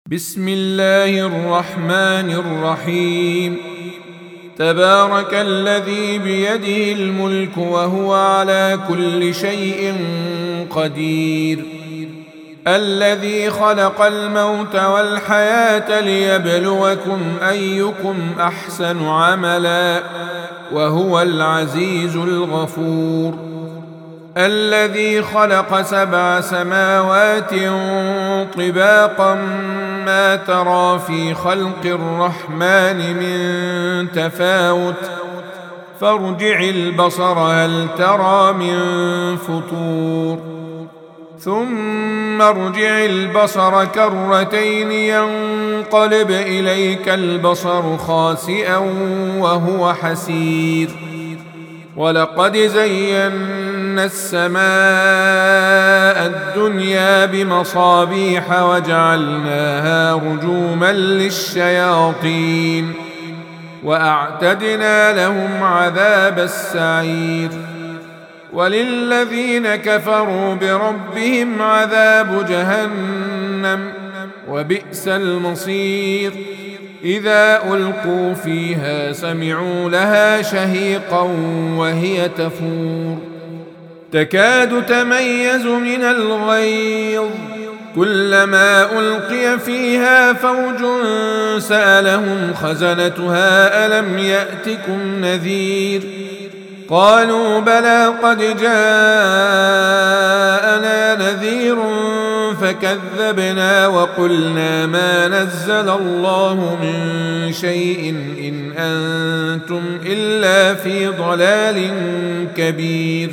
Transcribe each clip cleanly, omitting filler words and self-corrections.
بسم الله الرحمن الرحيم. تبارك الذي بيده الملك وهو على كل شيء قدير، الذي خلق الموت والحياة ليبلوكم أيكم أحسن عملا وهو العزيز الغفور، الذي خلق 7 سماوات طباقا ما ترى في خلق الرحمن من تفاوت فارجع البصر هل ترى من فطور، ثم ارجع البصر كرتين ينقلب إليك البصر خاسئا وهو حسير، ولقد زينا السماء الدنيا بمصابيح وجعلناها رجوما للشياطين وأعتدنا لهم عذاب السعير، وللذين كفروا بربهم عذاب جهنم وبئس المصير، إذا ألقوا فيها سمعوا لها شهيقا وهي تفور تكاد تميز من الغيظ، كلما ألقي فيها فوج سألهم خزنتها ألم يأتكم نذير، قالوا بلى قد جاءنا نذير فكذبنا وقلنا ما نزل الله من شيء إن أنتم إلا في ضلال كبير،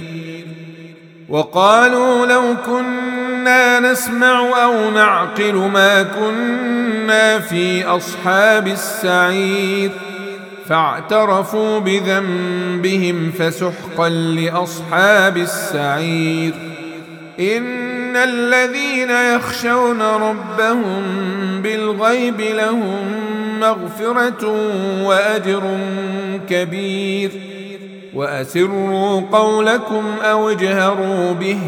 وقالوا لو كنا نسمع أو نعقل ما كنا في أصحاب السعير، فاعترفوا بذنبهم فسحقا لأصحاب السعير، إن الذين يخشون ربهم بالغيب لهم مغفرة وأجر كبير، وأسروا قولكم أو اجهروا به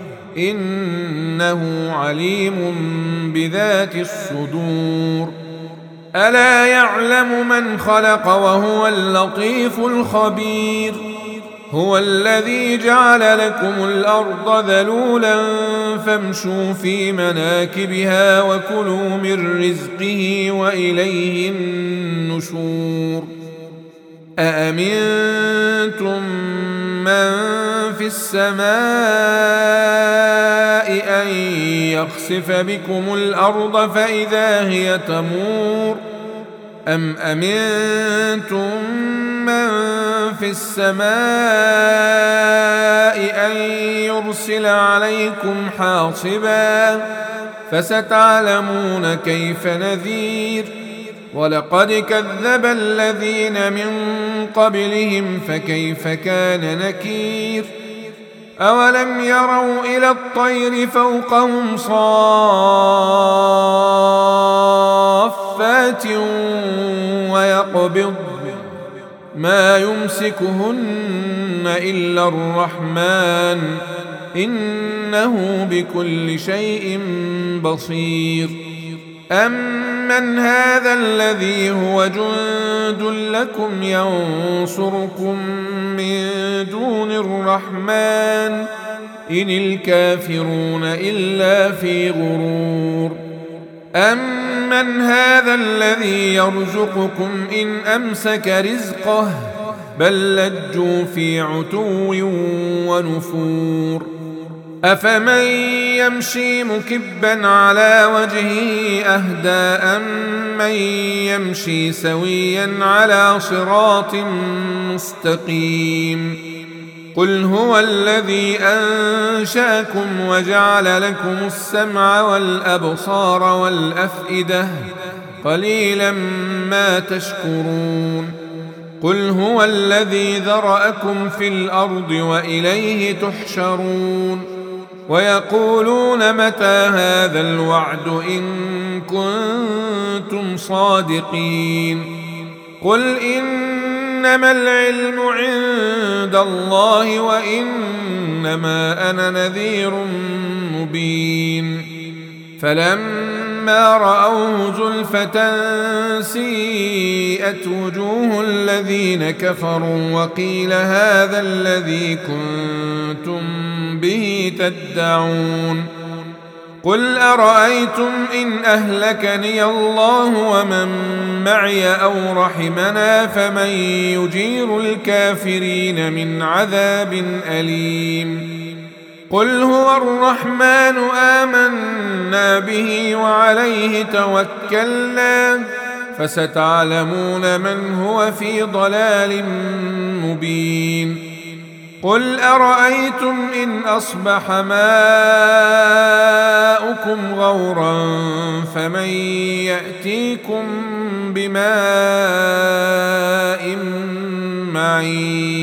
إنه عليم بذات الصدور، ألا يعلم من خلق وهو اللطيف الخبير، هو الذي جعل لكم الأرض ذلولا فامشوا في مناكبها وكلوا من رزقه وإليه النشور، أأمنتم من في السماء أن يخسف بكم الأرض فإذا هي تمور، أم أمنتم من في السماء أن يرسل عليكم حاصبا فستعلمون كيف نذير، ولقد كذب الذين من قبلهم فكيف كان نكير، أولم يروا إلى الطير فوقهم صافات ويقبض ما يمسكهن إلا الرحمن إنه بكل شيء بصير، أمن هذا الذي هو جند لكم ينصركم من دون الرحمن إن الكافرون إلا في غرور، أمن هذا الذي يرزقكم إن أمسك رزقه بل لجوا في عتو ونفور، أفمن يمشي مكبا على وجهه أهدى أمن يمشي سويا على صراط مستقيم، قل هو الذي أنشأكم وجعل لكم السمع والأبصار والأفئدة قليلا ما تشكرون، قل هو الذي ذرأكم في الأرض وإليه تحشرون، ويقولون متى هذا الوعد إن كنتم صادقين، قل إنما العلم عند الله وإنما أنا نذير مبين، فلما فلما رأوه زلفة سيئت وجوه الذين كفروا وقيل هذا الذي كنتم به تدعون قل أرأيتم إن أهلكني الله ومن معي أو رحمنا فمن يجير الكافرين من عذاب أليم قل هو الرحمن آمنا به وعليه توكلنا فستعلمون من هو في ضلال مبين قل أرأيتم إن أصبح ماؤكم غورا فمن يأتيكم بماء معين